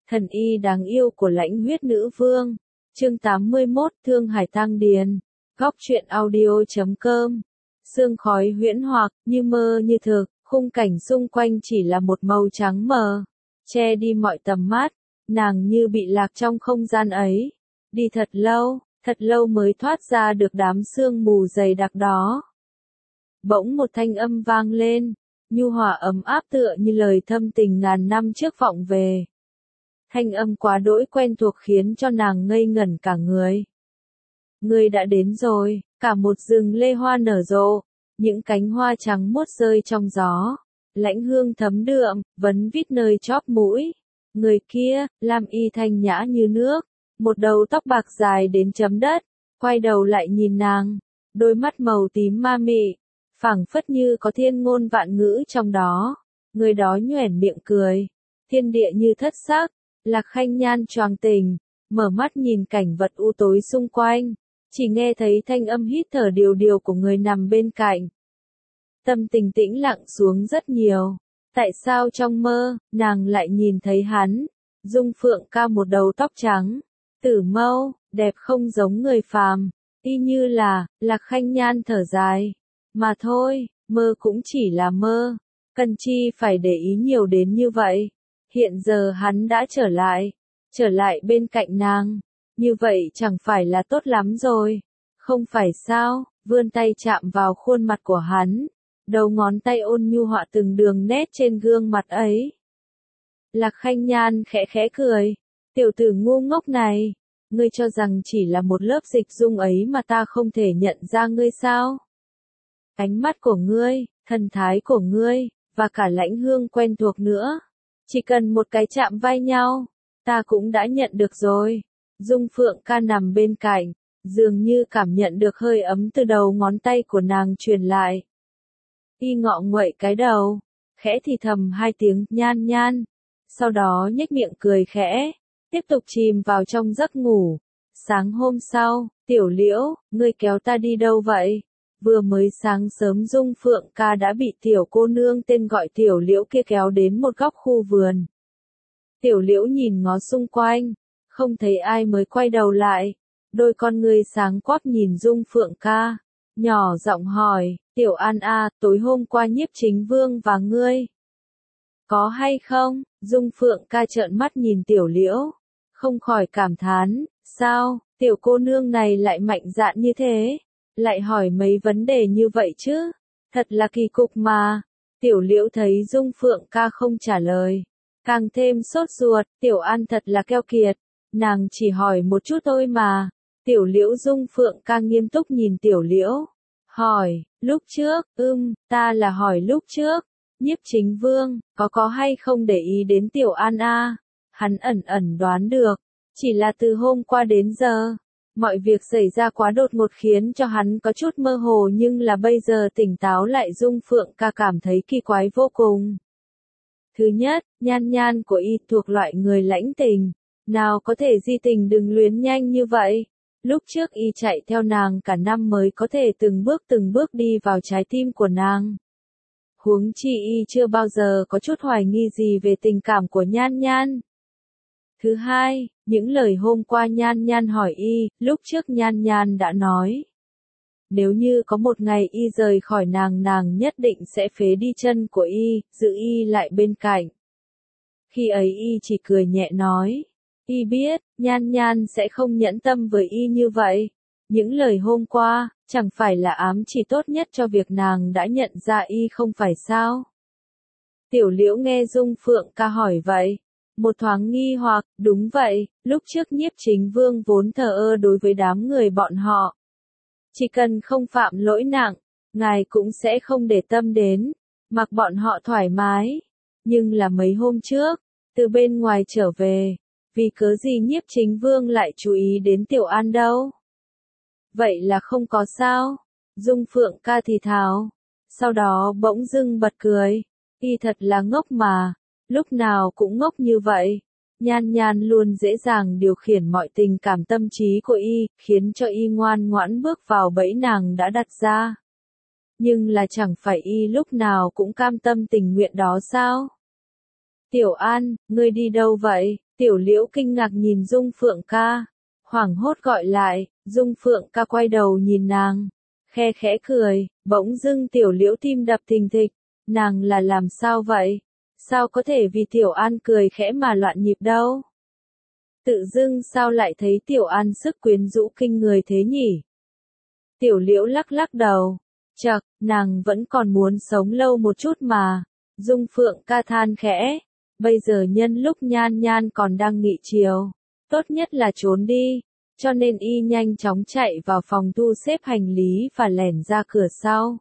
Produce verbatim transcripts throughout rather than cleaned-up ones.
Thần y đáng yêu của Lãnh Huyết Nữ Vương. Chương tám mươi mốt, Thương Hải Tang Điền. Góc truyện audio chấm com. Sương khói huyễn hoặc, như mơ như thực, khung cảnh xung quanh chỉ là một màu trắng mờ, che đi mọi tầm mắt, nàng như bị lạc trong không gian ấy. Đi thật lâu, thật lâu mới thoát ra được đám sương mù dày đặc đó. Bỗng một thanh âm vang lên, nhu hòa ấm áp tựa như lời thâm tình ngàn năm trước vọng về. Thanh âm quá đỗi quen thuộc khiến cho nàng ngây ngẩn cả người. Ngươi đã đến rồi, cả một rừng lê hoa nở rộ, những cánh hoa trắng muốt rơi trong gió, lãnh hương thấm đượm, vấn vít nơi chóp mũi. Người kia, lam y thanh nhã như nước, một đầu tóc bạc dài đến chấm đất, quay đầu lại nhìn nàng, đôi mắt màu tím ma mị, phảng phất như có thiên ngôn vạn ngữ trong đó. Người đó nhoẻn miệng cười, thiên địa như thất sắc. Lạc Khanh Nhan choàng tình, mở mắt nhìn cảnh vật u tối xung quanh, chỉ nghe thấy thanh âm hít thở điều điều của người nằm bên cạnh. Tâm tình tĩnh lặng xuống rất nhiều. Tại sao trong mơ, nàng lại nhìn thấy hắn? Dung Phượng Ca một đầu tóc trắng, tử mâu, đẹp không giống người phàm, y như là, Lạc Khanh Nhan thở dài. Mà thôi, mơ cũng chỉ là mơ, cần chi phải để ý nhiều đến như vậy. Hiện giờ hắn đã trở lại, trở lại bên cạnh nàng, như vậy chẳng phải là tốt lắm rồi, không phải sao? Vươn tay chạm vào khuôn mặt của hắn, đầu ngón tay ôn nhu họa từng đường nét trên gương mặt ấy. Lạc Khanh Nhan khẽ khẽ cười, tiểu tử ngu ngốc này, ngươi cho rằng chỉ là một lớp dịch dung ấy mà ta không thể nhận ra ngươi sao? Ánh mắt của ngươi, thần thái của ngươi, và cả lãnh hương quen thuộc nữa. Chỉ cần một cái chạm vai nhau, ta cũng đã nhận được rồi. Dung Phượng Ca nằm bên cạnh, dường như cảm nhận được hơi ấm từ đầu ngón tay của nàng truyền lại. Y ngọ nguậy cái đầu, khẽ thì thầm hai tiếng nhan nhan, sau đó nhếch miệng cười khẽ, tiếp tục chìm vào trong giấc ngủ. Sáng hôm sau, Tiểu Liễu, ngươi kéo ta đi đâu vậy? Vừa mới sáng sớm Dung Phượng Ca đã bị tiểu cô nương tên gọi Tiểu Liễu kia kéo đến một góc khu vườn. Tiểu Liễu nhìn ngó xung quanh, không thấy ai mới quay đầu lại, đôi con ngươi sáng quắc nhìn Dung Phượng Ca, nhỏ giọng hỏi, Tiểu An a, tối hôm qua Nhiếp Chính Vương và ngươi có hay không? Dung Phượng Ca trợn mắt nhìn Tiểu Liễu, không khỏi cảm thán, sao, tiểu cô nương này lại mạnh dạn như thế? Lại hỏi mấy vấn đề như vậy chứ, thật là kỳ cục mà. Tiểu Liễu thấy Dung Phượng Ca không trả lời, càng thêm sốt ruột. Tiểu An thật là keo kiệt, nàng chỉ hỏi một chút thôi mà. Tiểu Liễu Dung Phượng Ca nghiêm túc nhìn Tiểu Liễu, hỏi, lúc trước, ưm, ta là hỏi lúc trước, Nhiếp Chính Vương, có có hay không để ý đến Tiểu An a? Hắn ẩn ẩn đoán được, chỉ là từ hôm qua đến giờ. Mọi việc xảy ra quá đột ngột khiến cho hắn có chút mơ hồ, nhưng là bây giờ tỉnh táo lại Dung Phượng Ca cảm thấy kỳ quái vô cùng. Thứ nhất, nhan nhan của y thuộc loại người lãnh tình, nào có thể di tình đừng luyến nhanh như vậy. Lúc trước y chạy theo nàng cả năm mới có thể từng bước từng bước đi vào trái tim của nàng. Huống chi y chưa bao giờ có chút hoài nghi gì về tình cảm của nhan nhan. Thứ hai, những lời hôm qua nhan nhan hỏi y, lúc trước nhan nhan đã nói. Nếu như có một ngày y rời khỏi nàng, nàng nhất định sẽ phế đi chân của y, giữ y lại bên cạnh. Khi ấy y chỉ cười nhẹ nói, y biết, nhan nhan sẽ không nhẫn tâm với y như vậy. Những lời hôm qua, chẳng phải là ám chỉ tốt nhất cho việc nàng đã nhận ra y không phải sao? Tiểu Liễu nghe Dung Phượng Ca hỏi vậy, một thoáng nghi hoặc, đúng vậy, lúc trước Nhiếp Chính Vương vốn thờ ơ đối với đám người bọn họ. Chỉ cần không phạm lỗi nặng, ngài cũng sẽ không để tâm đến, mặc bọn họ thoải mái. Nhưng là mấy hôm trước, từ bên ngoài trở về, vì cớ gì Nhiếp Chính Vương lại chú ý đến Tiểu An đâu? Vậy là không có sao? Dung Phượng Ca thì thào, sau đó bỗng dưng bật cười, y thật là ngốc mà. Lúc nào cũng ngốc như vậy. Nhan nhan luôn dễ dàng điều khiển mọi tình cảm tâm trí của y, khiến cho y ngoan ngoãn bước vào bẫy nàng đã đặt ra. Nhưng là chẳng phải y lúc nào cũng cam tâm tình nguyện đó sao? Tiểu An, ngươi đi đâu vậy? Tiểu Liễu kinh ngạc nhìn Dung Phượng ca, hoảng hốt gọi lại, Dung Phượng ca quay đầu nhìn nàng, khe khẽ cười, bỗng dưng Tiểu Liễu tim đập thình thịch, nàng là làm sao vậy? Sao có thể vì Tiểu An cười khẽ mà loạn nhịp đâu? Tự dưng sao lại thấy Tiểu An sức quyến rũ kinh người thế nhỉ? Tiểu Liễu lắc lắc đầu, chậc, nàng vẫn còn muốn sống lâu một chút mà. Dung Phượng ca than khẽ, bây giờ nhân lúc Nhan Nhan còn đang nghỉ chiều, tốt nhất là trốn đi, cho nên y nhanh chóng chạy vào phòng thu xếp hành lý và lẻn ra cửa sau.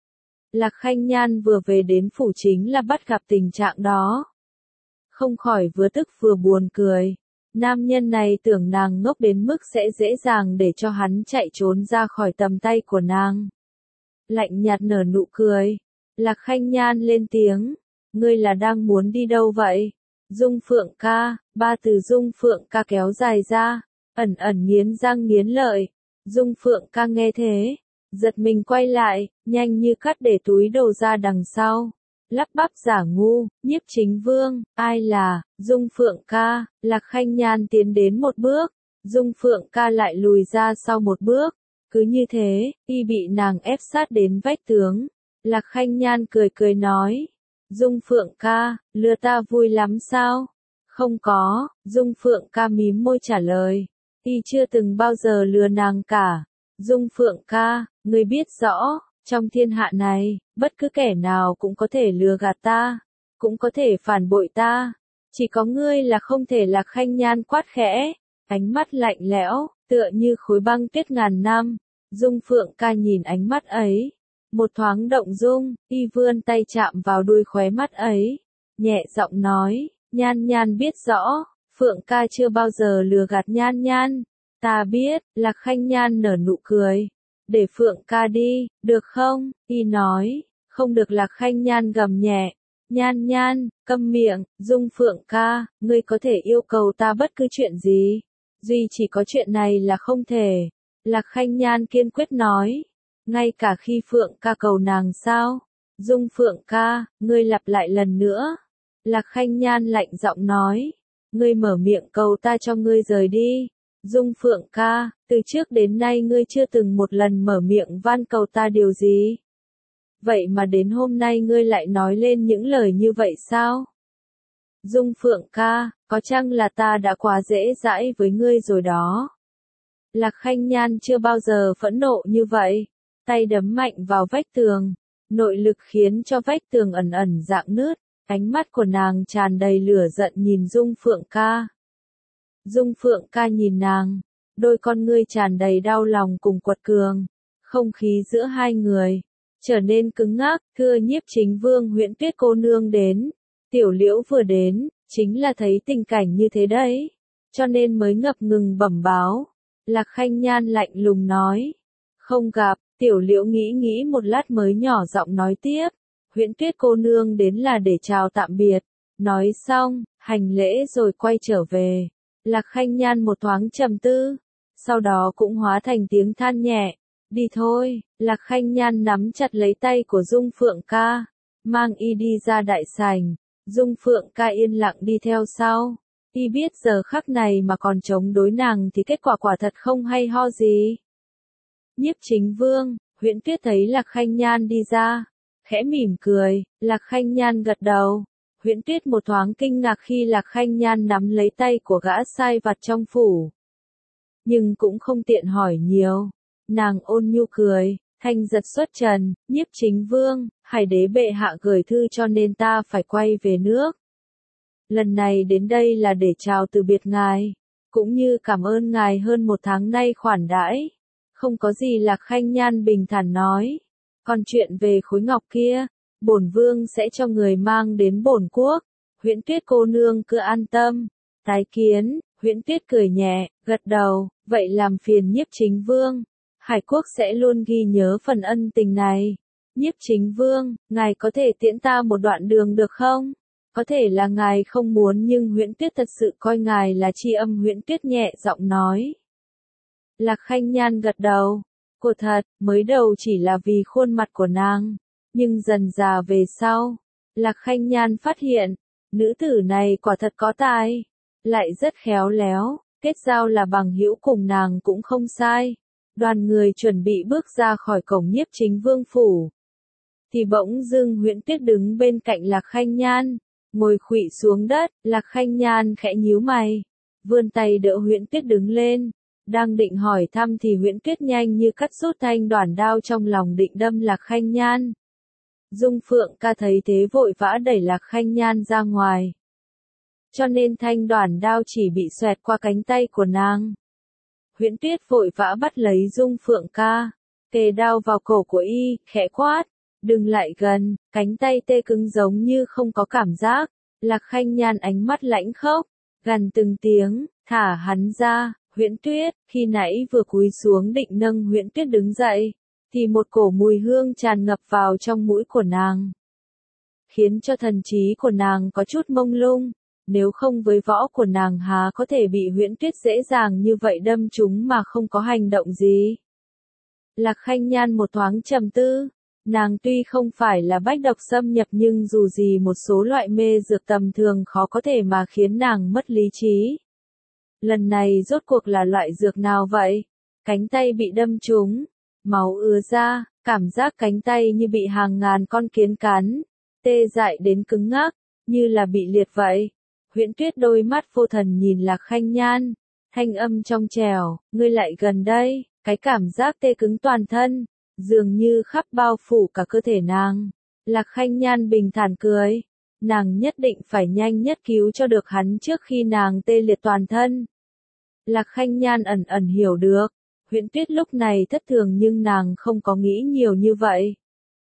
Lạc Khanh Nhan vừa về đến phủ chính là bắt gặp tình trạng đó. Không khỏi vừa tức vừa buồn cười. Nam nhân này tưởng nàng ngốc đến mức sẽ dễ dàng để cho hắn chạy trốn ra khỏi tầm tay của nàng. Lạnh nhạt nở nụ cười. Lạc Khanh Nhan lên tiếng. Ngươi là đang muốn đi đâu vậy? Dung Phượng ca, ba từ Dung Phượng ca kéo dài ra, ẩn ẩn nghiến răng nghiến lợi. Dung Phượng ca nghe thế, giật mình quay lại, nhanh như cắt để túi đồ ra đằng sau. Lắp bắp giả ngu, Nhiếp Chính Vương, ai là, Dung Phượng ca, Lạc Khanh Nhan tiến đến một bước, Dung Phượng ca lại lùi ra sau một bước, cứ như thế, y bị nàng ép sát đến vách tường. Lạc Khanh Nhan cười cười nói, Dung Phượng ca, lừa ta vui lắm sao? Không có, Dung Phượng ca mím môi trả lời, y chưa từng bao giờ lừa nàng cả. Dung Phượng ca, ngươi biết rõ, trong thiên hạ này, bất cứ kẻ nào cũng có thể lừa gạt ta, cũng có thể phản bội ta, chỉ có ngươi là không thể. Lạc Khanh Nhan quát khẽ, ánh mắt lạnh lẽo, tựa như khối băng tuyết ngàn năm. Dung Phượng ca nhìn ánh mắt ấy, một thoáng động dung, y vươn tay chạm vào đuôi khóe mắt ấy, nhẹ giọng nói, Nhan Nhan biết rõ, Phượng ca chưa bao giờ lừa gạt Nhan Nhan. Ta biết, Lạc Khanh Nhan nở nụ cười. Để Phượng ca đi, được không? Y nói, không được. Lạc Khanh Nhan gầm nhẹ. Nhan Nhan, câm miệng, Dung Phượng ca, ngươi có thể yêu cầu ta bất cứ chuyện gì. Duy chỉ có chuyện này là không thể. Lạc Khanh Nhan kiên quyết nói. Ngay cả khi Phượng ca cầu nàng sao? Dung Phượng ca, ngươi lặp lại lần nữa. Lạc Khanh Nhan lạnh giọng nói. Ngươi mở miệng cầu ta cho ngươi rời đi. Dung Phượng ca, từ trước đến nay ngươi chưa từng một lần mở miệng van cầu ta điều gì. Vậy mà đến hôm nay ngươi lại nói lên những lời như vậy sao? Dung Phượng ca, có chăng là ta đã quá dễ dãi với ngươi rồi đó? Lạc Khanh Nhan chưa bao giờ phẫn nộ như vậy, tay đấm mạnh vào vách tường, nội lực khiến cho vách tường ẩn ẩn rạn nứt, ánh mắt của nàng tràn đầy lửa giận nhìn Dung Phượng ca. Dung Phượng ca nhìn nàng, đôi con ngươi tràn đầy đau lòng cùng quật cường, không khí giữa hai người trở nên cứng ngắc. Thưa Nhiếp Chính Vương, Huyễn Tuyết cô nương đến. Tiểu Liễu vừa đến, chính là thấy tình cảnh như thế đấy, cho nên mới ngập ngừng bẩm báo. Lạc Khanh Nhan lạnh lùng nói, không gặp. Tiểu Liễu nghĩ nghĩ một lát mới nhỏ giọng nói tiếp, Huyễn Tuyết cô nương đến là để chào tạm biệt. Nói xong, hành lễ rồi quay trở về. Lạc Khanh Nhan một thoáng trầm tư, sau đó cũng hóa thành tiếng than nhẹ, đi thôi. Lạc Khanh Nhan nắm chặt lấy tay của Dung Phượng ca, mang y đi ra đại sảnh. Dung Phượng ca yên lặng đi theo sau, y biết giờ khắc này mà còn chống đối nàng thì kết quả quả thật không hay ho gì. Nhiếp Chính Vương, Huyễn Tuyết thấy Lạc Khanh Nhan đi ra, khẽ mỉm cười. Lạc Khanh Nhan gật đầu. Huyễn Tuyết một thoáng kinh ngạc khi Lạc Khanh Nhan nắm lấy tay của gã sai vặt trong phủ. Nhưng cũng không tiện hỏi nhiều. Nàng ôn nhu cười, thanh giật xuất trần, Nhiếp Chính Vương, Hải đế bệ hạ gửi thư cho nên ta phải quay về nước. Lần này đến đây là để chào từ biệt ngài, cũng như cảm ơn ngài hơn một tháng nay khoản đãi. Không có gì. Lạc Khanh Nhan bình thản nói. Còn chuyện về khối ngọc kia, bổn vương sẽ cho người mang đến bổn quốc. Huyễn Tuyết cô nương cứ an tâm. Tái kiến. Huyễn Tuyết cười nhẹ, gật đầu. Vậy làm phiền Nhiếp Chính Vương, Hải quốc sẽ luôn ghi nhớ phần ân tình này. Nhiếp Chính Vương, ngài có thể tiễn ta một đoạn đường được không? Có thể là ngài không muốn nhưng Huyễn Tuyết thật sự coi ngài là tri âm. Huyễn Tuyết nhẹ giọng nói. Lạc Khanh Nhan gật đầu. Cô thật, mới đầu chỉ là vì khuôn mặt của nàng, nhưng dần dà về sau, Lạc Khanh Nhan phát hiện, nữ tử này quả thật có tài. lại rất khéo léo, kết giao là bằng hữu cùng nàng cũng không sai. Đoàn người chuẩn bị bước ra khỏi cổng Nhiếp Chính Vương phủ. Thì bỗng dưng Huyễn Tuyết đứng bên cạnh Lạc Khanh Nhan, ngồi khuỵu xuống đất, Lạc Khanh Nhan khẽ nhíu mày, vươn tay đỡ Huyễn Tuyết đứng lên, đang định hỏi thăm thì Huyễn Tuyết nhanh như cắt rút thanh đoản đao trong lòng định đâm Lạc Khanh Nhan. Dung Phượng ca thấy thế vội vã đẩy Lạc Khanh Nhan ra ngoài. Cho nên thanh đoản đao chỉ bị xoẹt qua cánh tay của nàng. Huyễn Tuyết vội vã bắt lấy Dung Phượng ca, kề đao vào cổ của y, khẽ quát, đừng lại gần, cánh tay tê cứng giống như không có cảm giác. Lạc Khanh Nhan ánh mắt lãnh khốc, gằn từng tiếng, thả hắn ra. Huyễn Tuyết, khi nãy vừa cúi xuống định nâng Huyễn Tuyết đứng dậy, thì một cổ mùi hương tràn ngập vào trong mũi của nàng, khiến cho thần trí của nàng có chút mông lung. Nếu không với võ của nàng há có thể bị Huyễn Tuyết dễ dàng như vậy đâm trúng mà không có hành động gì. Lạc Khanh Nhan một thoáng trầm tư, nàng tuy không phải là bách độc xâm nhập nhưng dù gì một số loại mê dược tầm thường khó có thể mà khiến nàng mất lý trí. Lần này rốt cuộc là loại dược nào vậy? Cánh tay bị đâm trúng, máu ứa ra, cảm giác cánh tay như bị hàng ngàn con kiến cắn, tê dại đến cứng ngắc, như là bị liệt vậy. Huyễn Tuyết đôi mắt vô thần nhìn Lạc Khanh Nhan, thanh âm trong trẻo, ngươi lại gần đây, cái cảm giác tê cứng toàn thân, dường như khắp bao phủ cả cơ thể nàng. Lạc Khanh Nhan bình thản cười, nàng nhất định phải nhanh nhất cứu cho được hắn trước khi nàng tê liệt toàn thân. Lạc Khanh Nhan ẩn ẩn hiểu được, Huyễn Tuyết lúc này thất thường nhưng nàng không có nghĩ nhiều như vậy.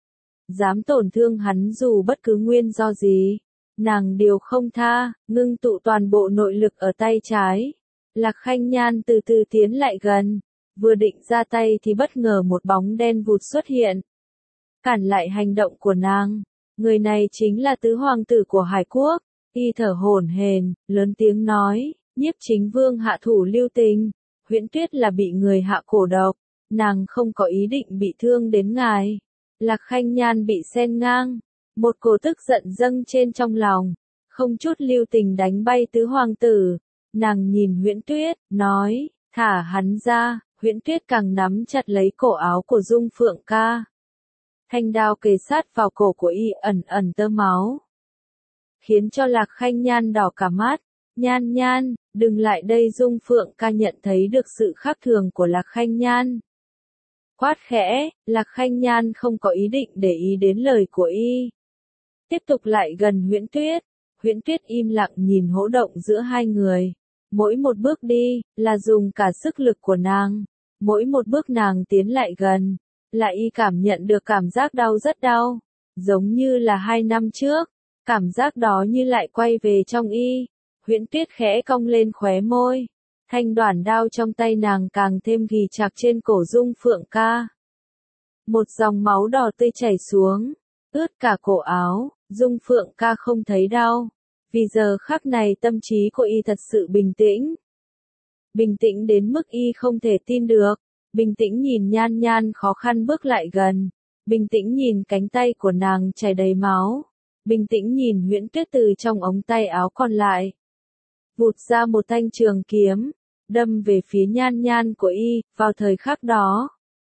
Dám tổn thương hắn dù bất cứ nguyên do gì, nàng đều không tha, ngưng tụ toàn bộ nội lực ở tay trái. Lạc Khanh Nhan từ từ tiến lại gần, vừa định ra tay thì bất ngờ một bóng đen vụt xuất hiện, cản lại hành động của nàng. Người này chính là tứ hoàng tử của Hải Quốc. Y thở hổn hển, lớn tiếng nói, Nhiếp Chính Vương hạ thủ lưu tình, Huyễn Tuyết là bị người hạ cổ độc, nàng không có ý định bị thương đến ngài. Lạc Khanh Nhan bị xen ngang, một cổ tức giận dâng trên trong lòng, không chút lưu tình đánh bay tứ hoàng tử. Nàng nhìn Huyễn Tuyết, nói, thả hắn ra. Huyễn Tuyết càng nắm chặt lấy cổ áo của Dung Phượng ca. Thanh đao kề sát vào cổ của y ẩn ẩn tơ máu, khiến cho Lạc Khanh Nhan đỏ cả mắt. Nhan Nhan, đừng lại đây. Dung Phượng ca nhận thấy được sự khác thường của Lạc Khanh Nhan, quát khẽ. Lạc Khanh Nhan không có ý định để ý đến lời của y, tiếp tục lại gần Huyễn Tuyết. Huyễn Tuyết im lặng nhìn hỗ động giữa hai người. Mỗi một bước đi, là dùng cả sức lực của nàng. Mỗi một bước nàng tiến lại gần, lại y cảm nhận được cảm giác đau rất đau. Giống như là hai năm trước, cảm giác đó như lại quay về trong y. Huyễn Tuyết khẽ cong lên khóe môi. Thanh đoản đao trong tay nàng càng thêm ghì chặt trên cổ Dung Phượng ca. Một dòng máu đỏ tươi chảy xuống, ướt cả cổ áo. Dung Phượng ca không thấy đau, vì giờ khắc này tâm trí của y thật sự bình tĩnh. Bình tĩnh đến mức y không thể tin được. Bình tĩnh nhìn Nhan Nhan khó khăn bước lại gần. Bình tĩnh nhìn cánh tay của nàng chảy đầy máu. Bình tĩnh nhìn Huyễn Tuyết từ trong ống tay áo còn lại vụt ra một thanh trường kiếm, đâm về phía Nhan Nhan của y. Vào thời khắc đó,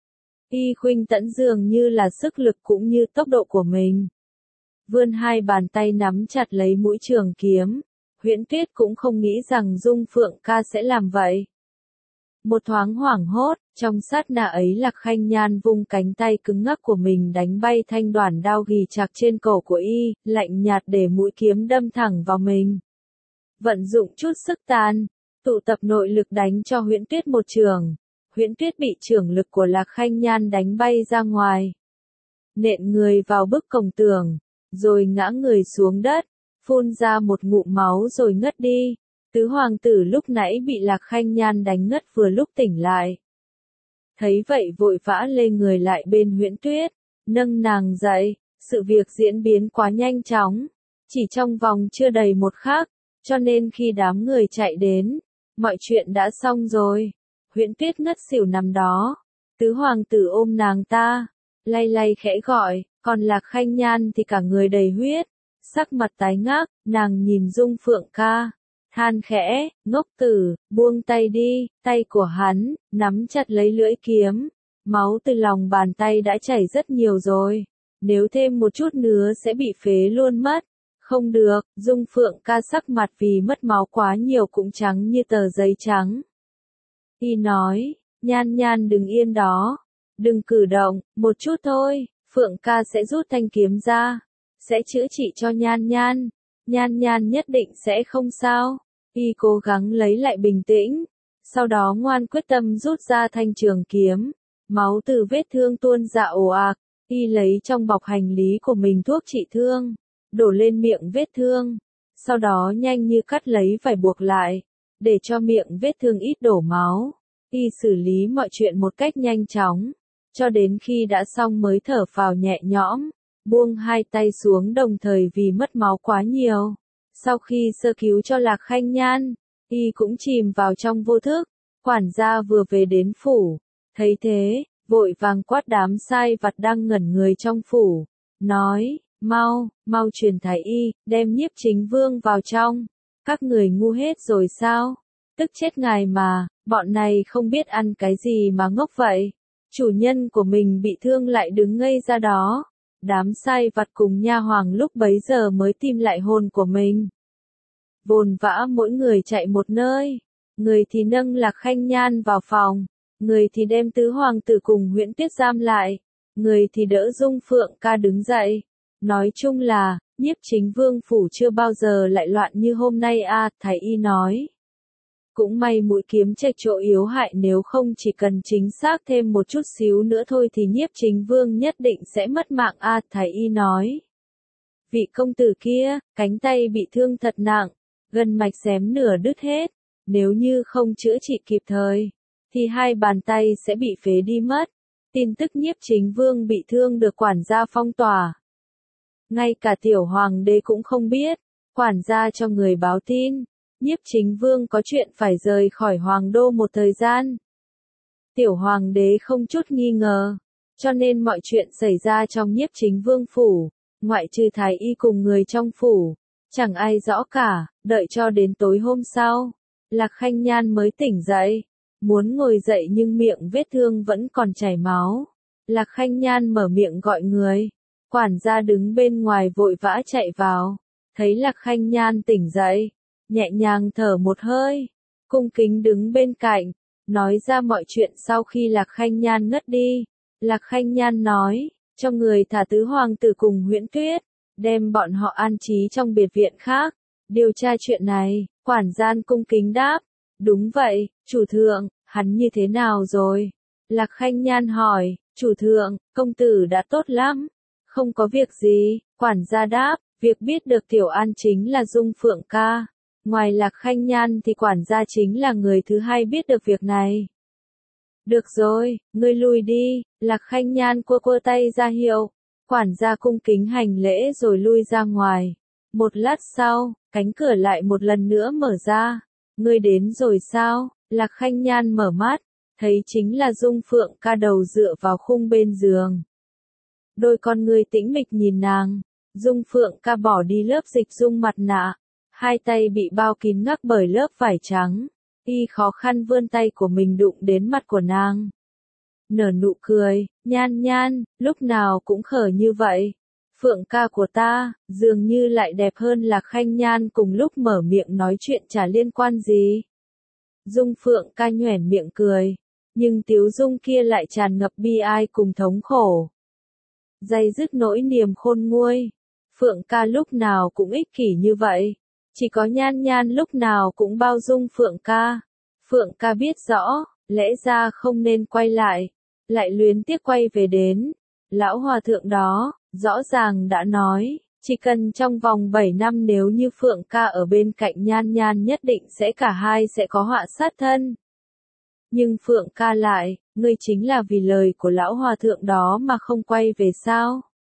y khuynh tẫn dường như là sức lực cũng như tốc độ của mình, vươn hai bàn tay nắm chặt lấy mũi trường kiếm. Huyễn Tuyết cũng không nghĩ rằng Dung Phượng ca sẽ làm vậy. Một thoáng hoảng hốt, trong sát na ấy Lạc Khanh Nhan vung cánh tay cứng ngắc của mình đánh bay thanh đoản đao ghì chặt trên cổ của y, lạnh nhạt để mũi kiếm đâm thẳng vào mình. Vận dụng chút sức tan, tụ tập nội lực đánh cho Huyễn Tuyết một trường. Huyễn Tuyết bị chưởng lực của Lạc Khanh Nhan đánh bay ra ngoài, nện người vào bức cổng tường, rồi ngã người xuống đất, phun ra một ngụm máu rồi ngất đi. Tứ hoàng tử lúc nãy bị Lạc Khanh Nhan đánh ngất vừa lúc tỉnh lại. Thấy vậy vội vã lê người lại bên Huyễn Tuyết, nâng nàng dậy. Sự việc diễn biến quá nhanh chóng, chỉ trong vòng chưa đầy một khắc, cho nên khi đám người chạy đến, mọi chuyện đã xong rồi. Huyễn Tuyết ngất xỉu nằm đó. Tứ hoàng tử ôm nàng ta, lay lay khẽ gọi, còn Lạc Khanh Nhan thì cả người đầy huyết, sắc mặt tái ngác. Nàng nhìn Dung Phượng ca, than khẽ, ngốc tử, buông tay đi, tay của hắn, nắm chặt lấy lưỡi kiếm. Máu từ lòng bàn tay đã chảy rất nhiều rồi. Nếu thêm một chút nữa sẽ bị phế luôn mất. Không được, Dung Phượng ca sắc mặt vì mất máu quá nhiều cũng trắng như tờ giấy trắng. Y nói, Nhan Nhan đừng yên đó. Đừng cử động, một chút thôi, Phượng ca sẽ rút thanh kiếm ra. Sẽ chữa trị cho Nhan Nhan. Nhan Nhan nhất định sẽ không sao. Y cố gắng lấy lại bình tĩnh. Sau đó ngoan quyết tâm rút ra thanh trường kiếm. Máu từ vết thương tuôn ra ồ ạt. Y lấy trong bọc hành lý của mình thuốc trị thương. Đổ lên miệng vết thương. Sau đó nhanh như cắt lấy vải buộc lại. Để cho miệng vết thương ít đổ máu. Y xử lý mọi chuyện một cách nhanh chóng. Cho đến khi đã xong mới thở phào nhẹ nhõm. Buông hai tay xuống đồng thời vì mất máu quá nhiều. Sau khi sơ cứu cho Lạc Khanh Nhan, Y cũng chìm vào trong vô thức. Quản gia vừa về đến phủ. Thấy thế, vội vàng quát đám sai vặt đang ngẩn người trong phủ. Nói, mau, mau truyền thái y, đem Nhiếp Chính Vương vào trong. Các người ngu hết rồi sao? Tức chết ngài mà, bọn này không biết ăn cái gì mà ngốc vậy. Chủ nhân của mình bị thương lại đứng ngây ra đó. Đám sai vặt cùng nha hoàng lúc bấy giờ mới tìm lại hồn của mình. Vồn vã mỗi người chạy một nơi. Người thì nâng Lạc Khanh Nhan vào phòng. Người thì đem tứ hoàng tử cùng Huyễn Tuyết giam lại. Người thì đỡ Dung Phượng ca đứng dậy. Nói chung là, Nhiếp Chính Vương phủ chưa bao giờ lại loạn như hôm nay a, thái y nói. Cũng may mũi kiếm chệch chỗ yếu hại, nếu không chỉ cần chính xác thêm một chút xíu nữa thôi thì Nhiếp Chính Vương nhất định sẽ mất mạng a, thái y nói. Vị công tử kia, cánh tay bị thương thật nặng, gân mạch xém nửa đứt hết, nếu như không chữa trị kịp thời, thì hai bàn tay sẽ bị phế đi mất. Tin tức Nhiếp Chính Vương bị thương được quản gia phong tỏa. Ngay cả tiểu hoàng đế cũng không biết, quản gia cho người báo tin. Nhiếp Chính Vương có chuyện phải rời khỏi hoàng đô một thời gian. Tiểu hoàng đế không chút nghi ngờ, cho nên mọi chuyện xảy ra trong Nhiếp Chính Vương phủ, ngoại trừ thái y cùng người trong phủ, chẳng ai rõ cả. Đợi cho đến tối hôm sau, Lạc Khanh Nhan mới tỉnh dậy, muốn ngồi dậy nhưng miệng vết thương vẫn còn chảy máu. Lạc Khanh Nhan mở miệng gọi người, quản gia đứng bên ngoài vội vã chạy vào, thấy Lạc Khanh Nhan tỉnh dậy. Nhẹ nhàng thở một hơi, cung kính đứng bên cạnh, nói ra mọi chuyện sau khi Lạc Khanh Nhan ngất đi. Lạc Khanh Nhan nói, cho người thả tứ hoàng tử cùng Huyễn Tuyết, đem bọn họ an trí trong biệt viện khác, điều tra chuyện này. Quản gian cung kính đáp, đúng vậy, chủ thượng, hắn như thế nào rồi? Lạc Khanh Nhan hỏi, chủ thượng, công tử đã tốt lắm, không có việc gì. Quản gia đáp, việc biết được tiểu an chính là Dung Phượng ca. Ngoài Lạc Khanh Nhan thì quản gia chính là người thứ hai biết được việc này. Được rồi, ngươi lui đi. Lạc Khanh Nhan cua cua tay ra hiệu. Quản gia cung kính hành lễ rồi lui ra ngoài. Một lát sau, cánh cửa lại một lần nữa mở ra. Ngươi đến rồi sao? Lạc Khanh Nhan mở mắt, thấy chính là Dung Phượng ca đầu dựa vào khung bên giường. Đôi con ngươi tĩnh mịch nhìn nàng. Dung Phượng ca bỏ đi lớp dịch dung mặt nạ. Hai tay bị bao kín ngắc bởi lớp vải trắng. Y khó khăn vươn tay của mình đụng đến mặt của nàng. Nở nụ cười, Nhan Nhan, lúc nào cũng khờ như vậy. Phượng ca của ta, dường như lại đẹp hơn Lạc Khanh Nhan cùng lúc mở miệng nói chuyện chả liên quan gì. Dung Phượng ca nhoẻn miệng cười, nhưng tiếu dung kia lại tràn ngập bi ai cùng thống khổ. Day dứt nỗi niềm khôn nguôi. Phượng ca lúc nào cũng ích kỷ như vậy. Chỉ có Nhan Nhan lúc nào cũng bao dung Phượng ca. Phượng ca biết rõ, lẽ ra không nên quay lại, lại luyến tiếc quay về đến. Lão hòa thượng đó, rõ ràng đã nói, chỉ cần trong vòng bảy năm nếu như Phượng ca ở bên cạnh Nhan Nhan nhất định sẽ cả hai sẽ có họa sát thân. Nhưng Phượng ca lại, ngươi chính là vì lời của lão hòa thượng đó mà không quay về sao?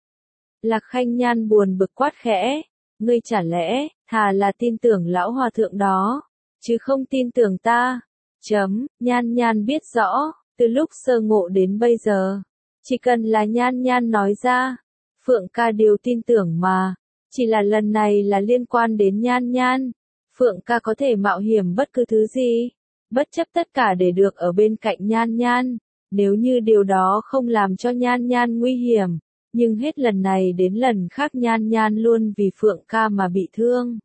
Lạc Khanh Nhan buồn bực quát khẽ, ngươi chả lẽ, thà là tin tưởng lão hòa thượng đó, chứ không tin tưởng ta. Chấm, Nhan Nhan biết rõ, từ lúc sơ ngộ đến bây giờ, chỉ cần là Nhan Nhan nói ra, Phượng ca đều tin tưởng mà, chỉ là lần này là liên quan đến Nhan Nhan. Phượng ca có thể mạo hiểm bất cứ thứ gì, bất chấp tất cả để được ở bên cạnh Nhan Nhan, nếu như điều đó không làm cho Nhan Nhan nguy hiểm, nhưng hết lần này đến lần khác Nhan Nhan luôn vì Phượng ca mà bị thương.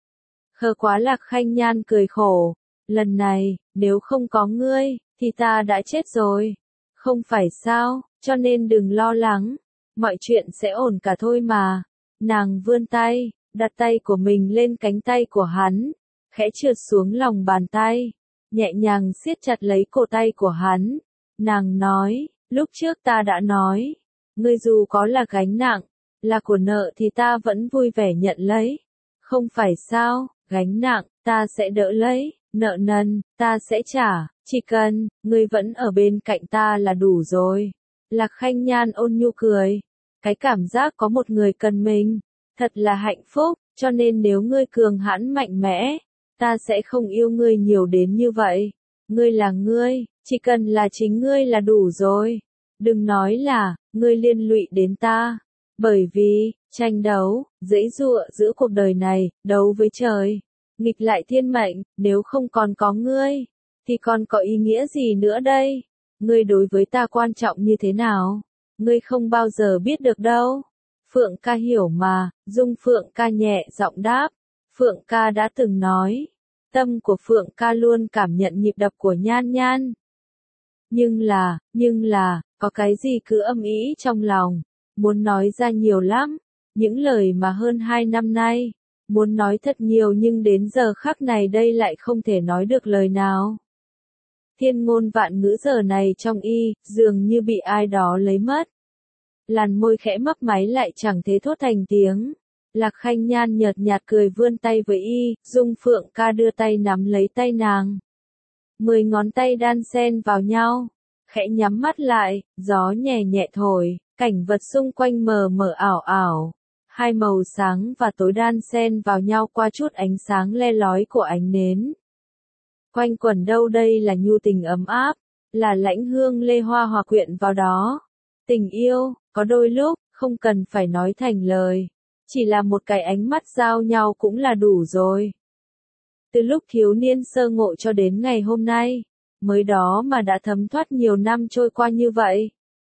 Khờ quá. Lạc Khanh Nhan cười khổ, lần này, nếu không có ngươi, thì ta đã chết rồi. Không phải sao, cho nên đừng lo lắng, mọi chuyện sẽ ổn cả thôi mà. Nàng vươn tay, đặt tay của mình lên cánh tay của hắn, khẽ trượt xuống lòng bàn tay, nhẹ nhàng siết chặt lấy cổ tay của hắn. Nàng nói, lúc trước ta đã nói, ngươi dù có là gánh nặng, là của nợ thì ta vẫn vui vẻ nhận lấy. Không phải sao, gánh nặng, ta sẽ đỡ lấy, nợ nần, ta sẽ trả, chỉ cần, ngươi vẫn ở bên cạnh ta là đủ rồi. Lạc Khanh Nhan ôn nhu cười, cái cảm giác có một người cần mình, thật là hạnh phúc, cho nên nếu ngươi cường hãn mạnh mẽ, ta sẽ không yêu ngươi nhiều đến như vậy. Ngươi là ngươi, chỉ cần là chính ngươi là đủ rồi. Đừng nói là, ngươi liên lụy đến ta. Bởi vì, tranh đấu, giãy giụa giữa cuộc đời này, đấu với trời, nghịch lại thiên mệnh, nếu không còn có ngươi, thì còn có ý nghĩa gì nữa đây? Ngươi đối với ta quan trọng như thế nào? Ngươi không bao giờ biết được đâu. Phượng ca hiểu mà, Dung Phượng ca nhẹ giọng đáp. Phượng ca đã từng nói, tâm của Phượng ca luôn cảm nhận nhịp đập của Nhan Nhan. Nhưng là, nhưng là, có cái gì cứ âm ỉ trong lòng, muốn nói ra nhiều lắm, những lời mà hơn hai năm nay, muốn nói thật nhiều nhưng đến giờ khắc này đây lại không thể nói được lời nào. Thiên ngôn vạn ngữ giờ này trong y, dường như bị ai đó lấy mất. Làn môi khẽ mấp máy lại chẳng thể thốt thành tiếng. Lạc Khanh Nhan nhợt nhạt cười vươn tay với y, Dung Phượng ca đưa tay nắm lấy tay nàng. Mười ngón tay đan xen vào nhau, khẽ nhắm mắt lại, gió nhẹ nhẹ thổi, cảnh vật xung quanh mờ mờ ảo ảo. Hai màu sáng và tối đan xen vào nhau qua chút ánh sáng le lói của ánh nến. Quanh quẩn đâu đây là nhu tình ấm áp, là lãnh hương lê hoa hòa quyện vào đó. Tình yêu, có đôi lúc, không cần phải nói thành lời, chỉ là một cái ánh mắt giao nhau cũng là đủ rồi. Từ lúc thiếu niên sơ ngộ cho đến ngày hôm nay, mới đó mà đã thấm thoát nhiều năm trôi qua như vậy.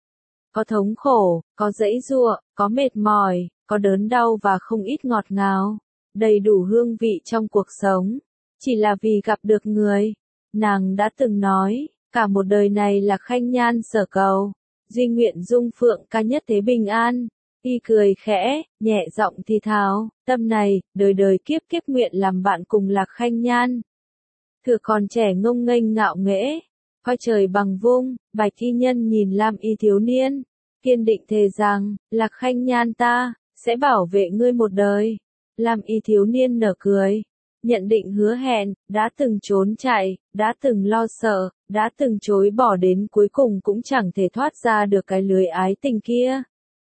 Có thống khổ, có giãy giụa, có mệt mỏi, có đớn đau và không ít ngọt ngào, đầy đủ hương vị trong cuộc sống. Chỉ là vì gặp được người, nàng đã từng nói, cả một đời này là Khanh Nhan sở cầu, duy nguyện Dung Phượng ca nhất thế bình an. Y cười khẽ, nhẹ giọng thì thào, tâm này, đời đời kiếp kiếp nguyện làm bạn cùng Lạc Khanh Nhan. Thừa còn trẻ ngông nghênh ngạo nghễ, coi trời bằng vung, Bạch thi nhân nhìn Lam y thiếu niên, kiên định thề rằng, Lạc Khanh Nhan ta, sẽ bảo vệ ngươi một đời. Lam y thiếu niên nở cười, nhận định hứa hẹn, đã từng trốn chạy, đã từng lo sợ, đã từng chối bỏ đến cuối cùng cũng chẳng thể thoát ra được cái lưới ái tình kia.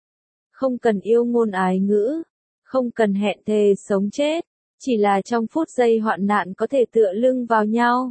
Không cần yêu ngôn ái ngữ, không cần hẹn thề sống chết, chỉ là trong phút giây hoạn nạn có thể tựa lưng vào nhau.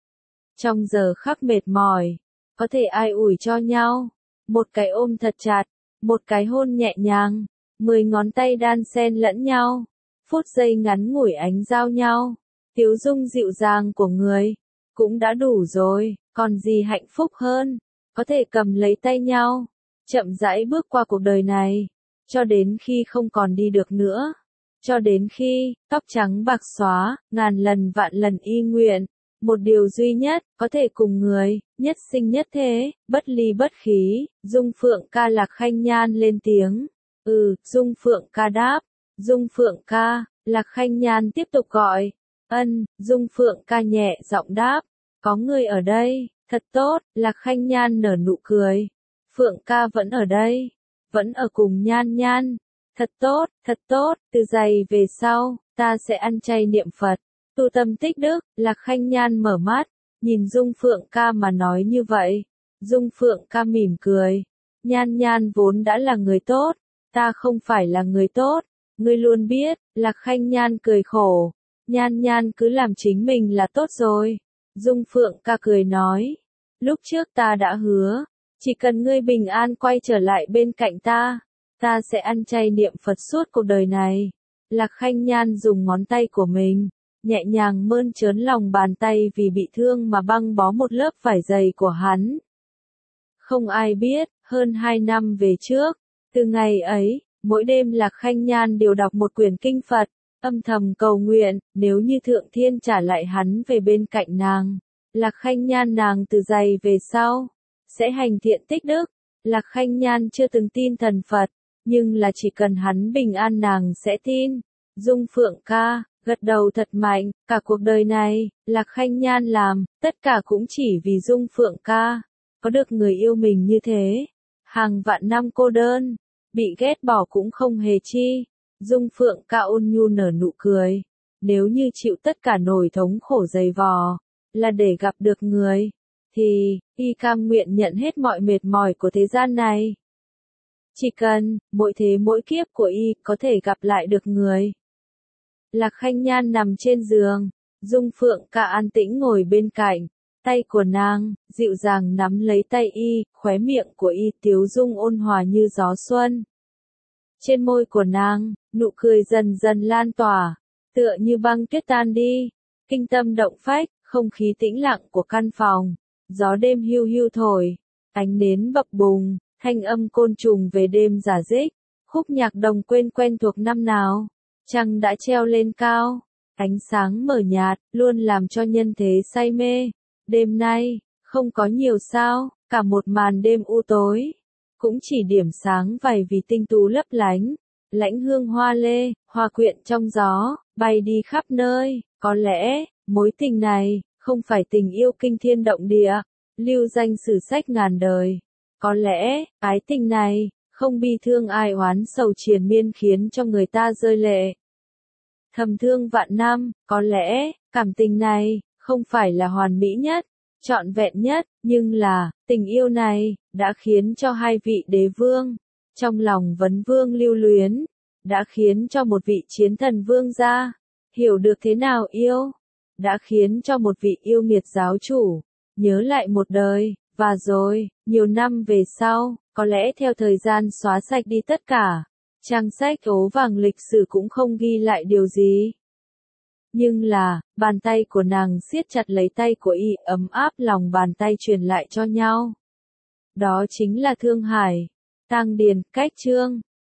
Trong giờ khắc mệt mỏi, có thể ai ủi cho nhau, một cái ôm thật chặt, một cái hôn nhẹ nhàng, mười ngón tay đan xen lẫn nhau, phút giây ngắn ngủi ánh giao nhau, tiếu dung dịu dàng của người, cũng đã đủ rồi, còn gì hạnh phúc hơn, có thể cầm lấy tay nhau, chậm rãi bước qua cuộc đời này, cho đến khi không còn đi được nữa, cho đến khi, tóc trắng bạc xóa, ngàn lần vạn lần y nguyện, một điều duy nhất, có thể cùng người, nhất sinh nhất thế, bất ly bất khí. Dung Phượng ca Lạc Khanh Nhan lên tiếng, ừ, Dung Phượng ca đáp, Dung Phượng ca, Lạc Khanh Nhan tiếp tục gọi, ân, Dung Phượng ca nhẹ giọng đáp, có người ở đây, thật tốt. Lạc Khanh Nhan nở nụ cười, Phượng ca vẫn ở đây, vẫn ở cùng Nhan Nhan, thật tốt, thật tốt, từ giày về sau, ta sẽ ăn chay niệm Phật, tu tâm tích đức. Lạc Khanh Nhan mở mắt, nhìn Dung Phượng ca mà nói như vậy, Dung Phượng ca mỉm cười, Nhan Nhan vốn đã là người tốt, ta không phải là người tốt, ngươi luôn biết. Lạc Khanh Nhan cười khổ, Nhan Nhan cứ làm chính mình là tốt rồi. Dung Phượng ca cười nói, lúc trước ta đã hứa, chỉ cần ngươi bình an quay trở lại bên cạnh ta, ta sẽ ăn chay niệm Phật suốt cuộc đời này. Lạc Khanh Nhan dùng ngón tay của mình, nhẹ nhàng mơn trớn lòng bàn tay vì bị thương mà băng bó một lớp vải dày của hắn. Không ai biết, hơn hai năm về trước, từ ngày ấy, mỗi đêm Lạc Khanh Nhan đều đọc một quyển kinh Phật, âm thầm cầu nguyện, nếu như Thượng Thiên trả lại hắn về bên cạnh nàng, Lạc Khanh Nhan nàng từ giày về sau, sẽ hành thiện tích đức. Lạc Khanh Nhan chưa từng tin thần Phật, nhưng là chỉ cần hắn bình an nàng sẽ tin. Dung Phượng ca, gật đầu thật mạnh, cả cuộc đời này, Lạc Khanh Nhan làm, tất cả cũng chỉ vì Dung Phượng ca, có được người yêu mình như thế. Hàng vạn năm cô đơn, bị ghét bỏ cũng không hề chi. Dung Phượng ca ôn nhu nở nụ cười, nếu như chịu tất cả nỗi thống khổ dày vò, là để gặp được người, thì, y cam nguyện nhận hết mọi mệt mỏi của thế gian này. Chỉ cần, mỗi thế mỗi kiếp của y có thể gặp lại được người. Lạc Khanh Nhan nằm trên giường, Dung Phượng ca an tĩnh ngồi bên cạnh, tay của nàng, dịu dàng nắm lấy tay y, khóe miệng của y tiếu dung ôn hòa như gió xuân. Trên môi của nàng, nụ cười dần dần lan tỏa, tựa như băng tuyết tan đi, kinh tâm động phách, không khí tĩnh lặng của căn phòng, gió đêm hiu hiu thổi, ánh nến bập bùng, thanh âm côn trùng về đêm rả rích, khúc nhạc đồng quên quen thuộc năm nào, trăng đã treo lên cao, ánh sáng mờ nhạt, luôn làm cho nhân thế say mê. Đêm nay, không có nhiều sao, cả một màn đêm u tối, cũng chỉ điểm sáng vài vì tinh tú lấp lánh, lãnh hương hoa lê, hoa quyện trong gió, bay đi khắp nơi. Có lẽ, mối tình này, không phải tình yêu kinh thiên động địa, lưu danh sử sách ngàn đời. Có lẽ, ái tình này, không bi thương ai oán sầu triền miên khiến cho người ta rơi lệ. Thầm thương vạn năm, có lẽ, cảm tình này, không phải là hoàn mỹ nhất, trọn vẹn nhất, nhưng là, tình yêu này, đã khiến cho hai vị đế vương, trong lòng vấn vương lưu luyến, đã khiến cho một vị chiến thần vương gia, hiểu được thế nào yêu, đã khiến cho một vị yêu nghiệt giáo chủ, nhớ lại một đời, và rồi, nhiều năm về sau, có lẽ theo thời gian xóa sạch đi tất cả, trang sách ố vàng lịch sử cũng không ghi lại điều gì. Nhưng là, bàn tay của nàng siết chặt lấy tay của y, ấm áp lòng bàn tay truyền lại cho nhau. Đó chính là Thương Hải. Tang Điền, cách chương.